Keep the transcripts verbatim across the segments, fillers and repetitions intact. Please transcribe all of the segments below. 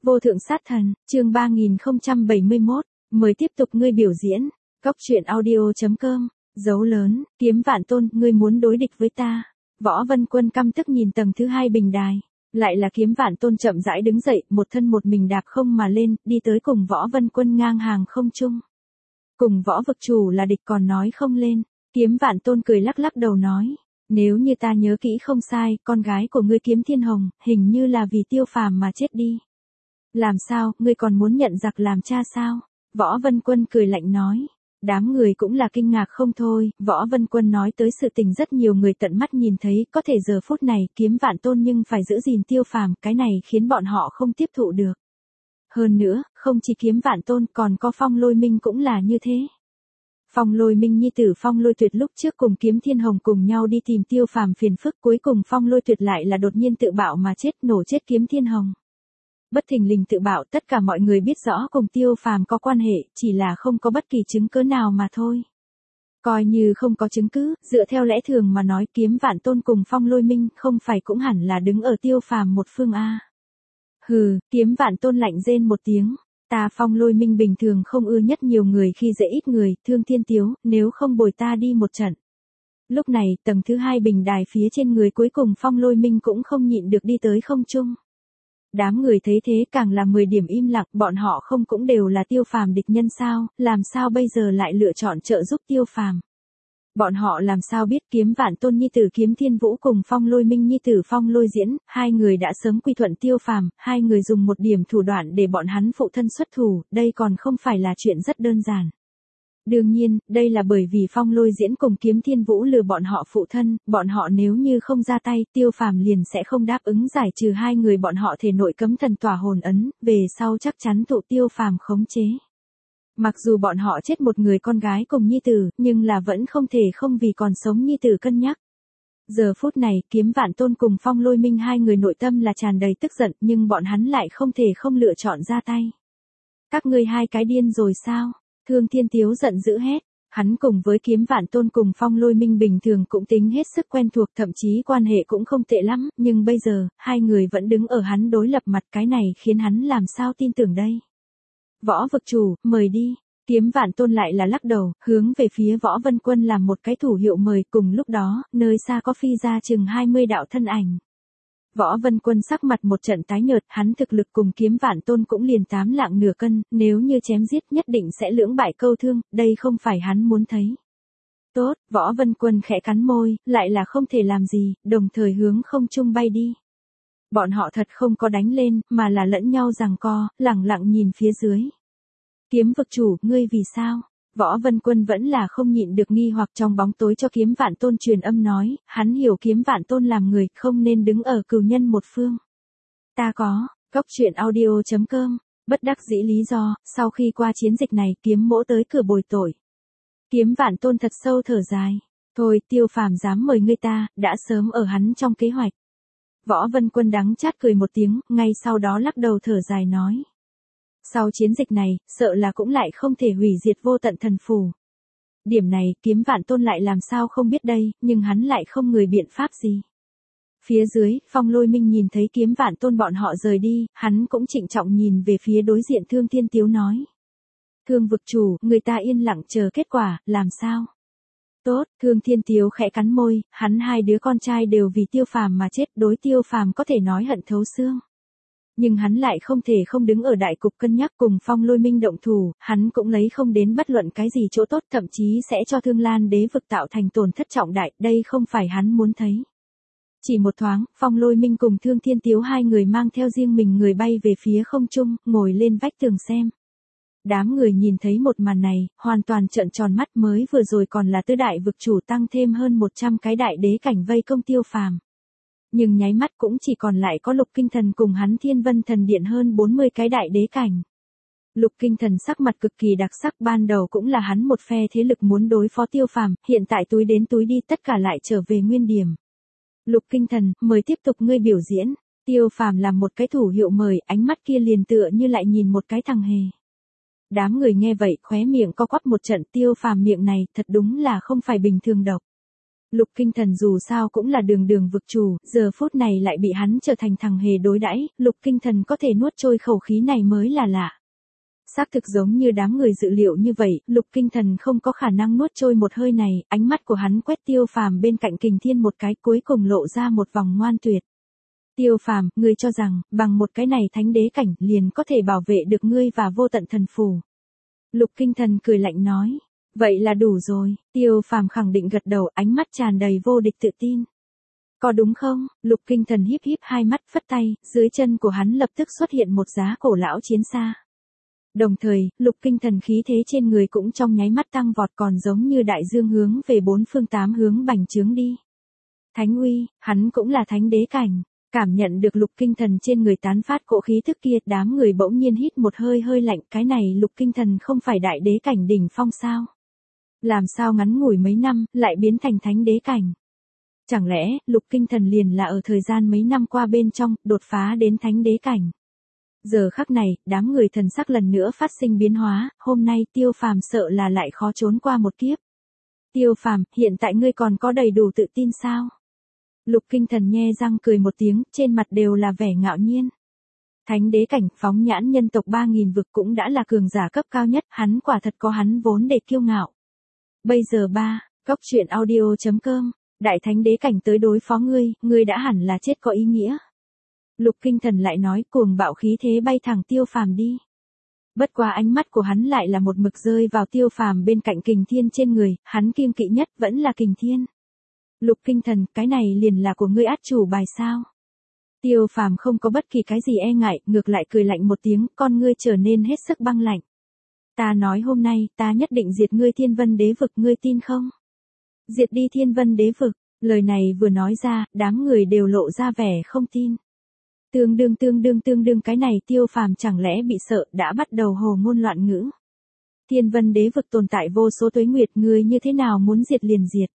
Vô thượng sát thần, chương ba nghìn không trăm bảy mươi mốt, mời tiếp tục ngươi biểu diễn. Góc truyện audio.com, dấu lớn, kiếm vạn tôn, ngươi muốn đối địch với ta. Võ Vân Quân căm tức nhìn tầng thứ hai bình đài. Lại là kiếm vạn tôn chậm rãi đứng dậy, một thân một mình đạp không mà lên, đi tới cùng Võ Vân Quân ngang hàng không chung. Cùng Võ vực chủ là địch còn nói không lên. Kiếm vạn tôn cười lắc lắc đầu nói. Nếu như ta nhớ kỹ không sai, con gái của ngươi Kiếm Thiên Hồng, hình như là vì Tiêu Phàm mà chết đi. Làm sao, ngươi còn muốn nhận giặc làm cha sao? Võ Vân Quân cười lạnh nói. Đám người cũng là kinh ngạc không thôi, Võ Vân Quân nói tới sự tình rất nhiều người tận mắt nhìn thấy, có thể giờ phút này kiếm vạn tôn nhưng phải giữ gìn Tiêu Phàm, cái này khiến bọn họ không tiếp thụ được. Hơn nữa, không chỉ kiếm vạn tôn còn có Phong Lôi Minh cũng là như thế. Phong Lôi Minh nhi tử Phong Lôi Tuyệt lúc trước cùng Kiếm Thiên Hồng cùng nhau đi tìm Tiêu Phàm phiền phức, cuối cùng Phong Lôi Tuyệt lại là đột nhiên tự bạo mà chết, nổ chết Kiếm Thiên Hồng. Bất thình lình tự bạo, tất cả mọi người biết rõ cùng Tiêu Phàm có quan hệ, chỉ là không có bất kỳ chứng cứ nào mà thôi. Coi như không có chứng cứ, dựa theo lẽ thường mà nói kiếm vạn tôn cùng Phong Lôi Minh không phải cũng hẳn là đứng ở Tiêu Phàm một phương a. Hừ, kiếm vạn tôn lạnh rên một tiếng. Ta Phong Lôi Minh bình thường không ưa nhất nhiều người khi dễ ít người, Thương Thiên Tiếu, nếu không bồi ta đi một trận. Lúc này, tầng thứ hai bình đài phía trên người cuối cùng Phong Lôi Minh cũng không nhịn được đi tới không trung. Đám người thấy thế càng là mười điểm im lặng, bọn họ không cũng đều là Tiêu Phàm địch nhân sao, làm sao bây giờ lại lựa chọn trợ giúp Tiêu Phàm. Bọn họ làm sao biết kiếm vạn tôn nhi tử Kiếm Thiên Vũ cùng Phong Lôi Minh nhi tử Phong Lôi Diễn, hai người đã sớm quy thuận Tiêu Phàm, hai người dùng một điểm thủ đoạn để bọn hắn phụ thân xuất thủ, đây còn không phải là chuyện rất đơn giản. Đương nhiên, đây là bởi vì Phong Lôi Diễn cùng Kiếm Thiên Vũ lừa bọn họ phụ thân, bọn họ nếu như không ra tay, Tiêu Phàm liền sẽ không đáp ứng giải trừ hai người bọn họ thể nội cấm thần tỏa hồn ấn, về sau chắc chắn tụ Tiêu Phàm khống chế. Mặc dù bọn họ chết một người con gái cùng nhi tử, nhưng là vẫn không thể không vì còn sống nhi tử cân nhắc. Giờ phút này, kiếm vạn tôn cùng Phong Lôi Minh hai người nội tâm là tràn đầy tức giận, nhưng bọn hắn lại không thể không lựa chọn ra tay. Các ngươi hai cái điên rồi sao? Thương Thiên Tiếu giận dữ hét, hắn cùng với kiếm vạn tôn cùng Phong Lôi Minh bình thường cũng tính hết sức quen thuộc, thậm chí quan hệ cũng không tệ lắm, nhưng bây giờ, hai người vẫn đứng ở hắn đối lập mặt, cái này khiến hắn làm sao tin tưởng đây. Võ vực chủ, mời đi. Kiếm vạn tôn lại là lắc đầu, hướng về phía Võ Vân Quân làm một cái thủ hiệu mời, cùng lúc đó, nơi xa có phi ra chừng hai mươi đạo thân ảnh. Võ Vân Quân sắc mặt một trận tái nhợt, hắn thực lực cùng kiếm vạn tôn cũng liền tám lạng nửa cân, nếu như chém giết nhất định sẽ lưỡng bại câu thương, đây không phải hắn muốn thấy. Tốt, Võ Vân Quân khẽ cắn môi, lại là không thể làm gì, đồng thời hướng không trung bay đi. Bọn họ thật không có đánh lên, mà là lẫn nhau giằng co, lẳng lặng nhìn phía dưới. Kiếm vực chủ, ngươi vì sao? Võ Vân Quân vẫn là không nhịn được nghi hoặc trong bóng tối cho kiếm vạn tôn truyền âm nói, hắn hiểu kiếm vạn tôn làm người, không nên đứng ở cừu nhân một phương. Ta có, góc truyện audio.com, bất đắc dĩ lý do, sau khi qua chiến dịch này kiếm mỗ tới cửa bồi tội. Kiếm vạn tôn thật sâu thở dài, thôi Tiêu Phàm dám mời ngươi ta, đã sớm ở hắn trong kế hoạch. Võ Vân Quân đắng chát cười một tiếng, ngay sau đó lắc đầu thở dài nói. Sau chiến dịch này, sợ là cũng lại không thể hủy diệt vô tận thần phù. Điểm này, kiếm vạn tôn lại làm sao không biết đây, nhưng hắn lại không người biện pháp gì. Phía dưới, Phong Lôi Minh nhìn thấy kiếm vạn tôn bọn họ rời đi, hắn cũng trịnh trọng nhìn về phía đối diện Thương Thiên Tiếu nói. Thương vực chủ, người ta yên lặng chờ kết quả, làm sao? Tốt, Thương Thiên Tiếu khẽ cắn môi, hắn hai đứa con trai đều vì Tiêu Phàm mà chết, đối Tiêu Phàm có thể nói hận thấu xương. Nhưng hắn lại không thể không đứng ở đại cục cân nhắc cùng Phong Lôi Minh động thủ, hắn cũng lấy không đến bất luận cái gì chỗ tốt, thậm chí sẽ cho Thương Lan đế vực tạo thành tổn thất trọng đại, đây không phải hắn muốn thấy. Chỉ một thoáng, Phong Lôi Minh cùng Thương Thiên Tiếu hai người mang theo riêng mình người bay về phía không trung, ngồi lên vách tường xem. Đám người nhìn thấy một màn này, hoàn toàn trợn tròn mắt, mới vừa rồi còn là tứ đại vực chủ tăng thêm hơn một trăm cái đại đế cảnh vây công Tiêu Phàm. Nhưng nháy mắt cũng chỉ còn lại có Lục Kinh Thần cùng hắn Thiên Vân Thần Điện hơn bốn mươi cái đại đế cảnh. Lục Kinh Thần sắc mặt cực kỳ đặc sắc, ban đầu cũng là hắn một phe thế lực muốn đối phó Tiêu Phàm, hiện tại túi đến túi đi tất cả lại trở về nguyên điểm. Lục Kinh Thần, mời tiếp tục ngươi biểu diễn. Tiêu Phàm làm một cái thủ hiệu mời, ánh mắt kia liền tựa như lại nhìn một cái thằng hề. Đám người nghe vậy khóe miệng co quắp một trận, Tiêu Phàm miệng này thật đúng là không phải bình thường độc. Lục Kinh Thần dù sao cũng là đường đường vực chủ, giờ phút này lại bị hắn trở thành thằng hề đối đãi, Lục Kinh Thần có thể nuốt trôi khẩu khí này mới là lạ. Xác thực giống như đám người dự liệu như vậy, Lục Kinh Thần không có khả năng nuốt trôi một hơi này, ánh mắt của hắn quét Tiêu Phàm bên cạnh Kình Thiên một cái, cuối cùng lộ ra một vòng ngoan tuyệt. Tiêu Phàm, ngươi cho rằng, bằng một cái này thánh đế cảnh, liền có thể bảo vệ được ngươi và vô tận thần phù. Lục Kinh Thần cười lạnh nói, vậy là đủ rồi. Tiêu Phàm khẳng định gật đầu, ánh mắt tràn đầy vô địch tự tin. Có đúng không? Lục Kinh Thần híp híp hai mắt, phất tay, dưới chân của hắn lập tức xuất hiện một giá cổ lão chiến xa. Đồng thời, Lục Kinh Thần khí thế trên người cũng trong nháy mắt tăng vọt, còn giống như đại dương hướng về bốn phương tám hướng bành trướng đi. Thánh uy, hắn cũng là thánh đế cảnh. Cảm nhận được Lục Kinh Thần trên người tán phát cỗ khí tức kia, đám người bỗng nhiên hít một hơi hơi lạnh, cái này Lục Kinh Thần không phải đại đế cảnh đỉnh phong sao? Làm sao ngắn ngủi mấy năm, lại biến thành thánh đế cảnh? Chẳng lẽ, Lục Kinh Thần liền là ở thời gian mấy năm qua bên trong, đột phá đến thánh đế cảnh? Giờ khắc này, đám người thần sắc lần nữa phát sinh biến hóa, hôm nay Tiêu Phàm sợ là lại khó trốn qua một kiếp. Tiêu Phàm, hiện tại ngươi còn có đầy đủ tự tin sao? Lục Kinh Thần nhe răng cười một tiếng, trên mặt đều là vẻ ngạo nhiên. Thánh đế cảnh, phóng nhãn nhân tộc ba nghìn vực cũng đã là cường giả cấp cao nhất, hắn quả thật có hắn vốn để kiêu ngạo. Bây giờ ba, góc truyện audio chấm com, đại thánh đế cảnh tới đối phó ngươi, ngươi đã hẳn là chết có ý nghĩa. Lục Kinh Thần lại nói, cuồng bạo khí thế bay thẳng Tiêu Phàm đi. Bất quá ánh mắt của hắn lại là một mực rơi vào Tiêu Phàm bên cạnh Kình Thiên trên người, hắn kiêng kỵ nhất vẫn là Kình Thiên. Lục Kinh Thần, cái này liền là của ngươi át chủ bài sao? Tiêu Phàm không có bất kỳ cái gì e ngại, ngược lại cười lạnh một tiếng, con ngươi trở nên hết sức băng lạnh. Ta nói hôm nay, ta nhất định diệt ngươi Thiên Vân Đế vực, ngươi tin không? Diệt đi Thiên Vân Đế vực, lời này vừa nói ra, đám người đều lộ ra vẻ không tin. Tương đương tương đương tương đương cái này Tiêu Phàm chẳng lẽ bị sợ, đã bắt đầu hồ ngôn loạn ngữ. Thiên Vân Đế vực tồn tại vô số tuế nguyệt, ngươi như thế nào muốn diệt liền diệt.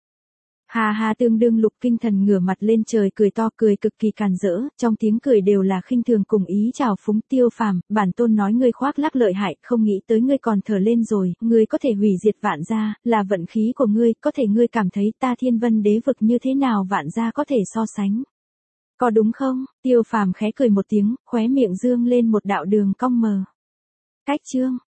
Hà hà, tương đương Lục Kinh Thần ngửa mặt lên trời cười to, cười cực kỳ càn rỡ, trong tiếng cười đều là khinh thường cùng ý chào phúng. Tiêu Phàm, bản tôn nói ngươi khoác lác lợi hại, không nghĩ tới ngươi còn thở lên rồi, ngươi có thể hủy diệt vạn gia, là vận khí của ngươi, có thể ngươi cảm thấy ta Thiên Vân Đế vực như thế nào vạn gia có thể so sánh. Có đúng không? Tiêu Phàm khẽ cười một tiếng, khóe miệng dương lên một đạo đường cong mờ. Cách chương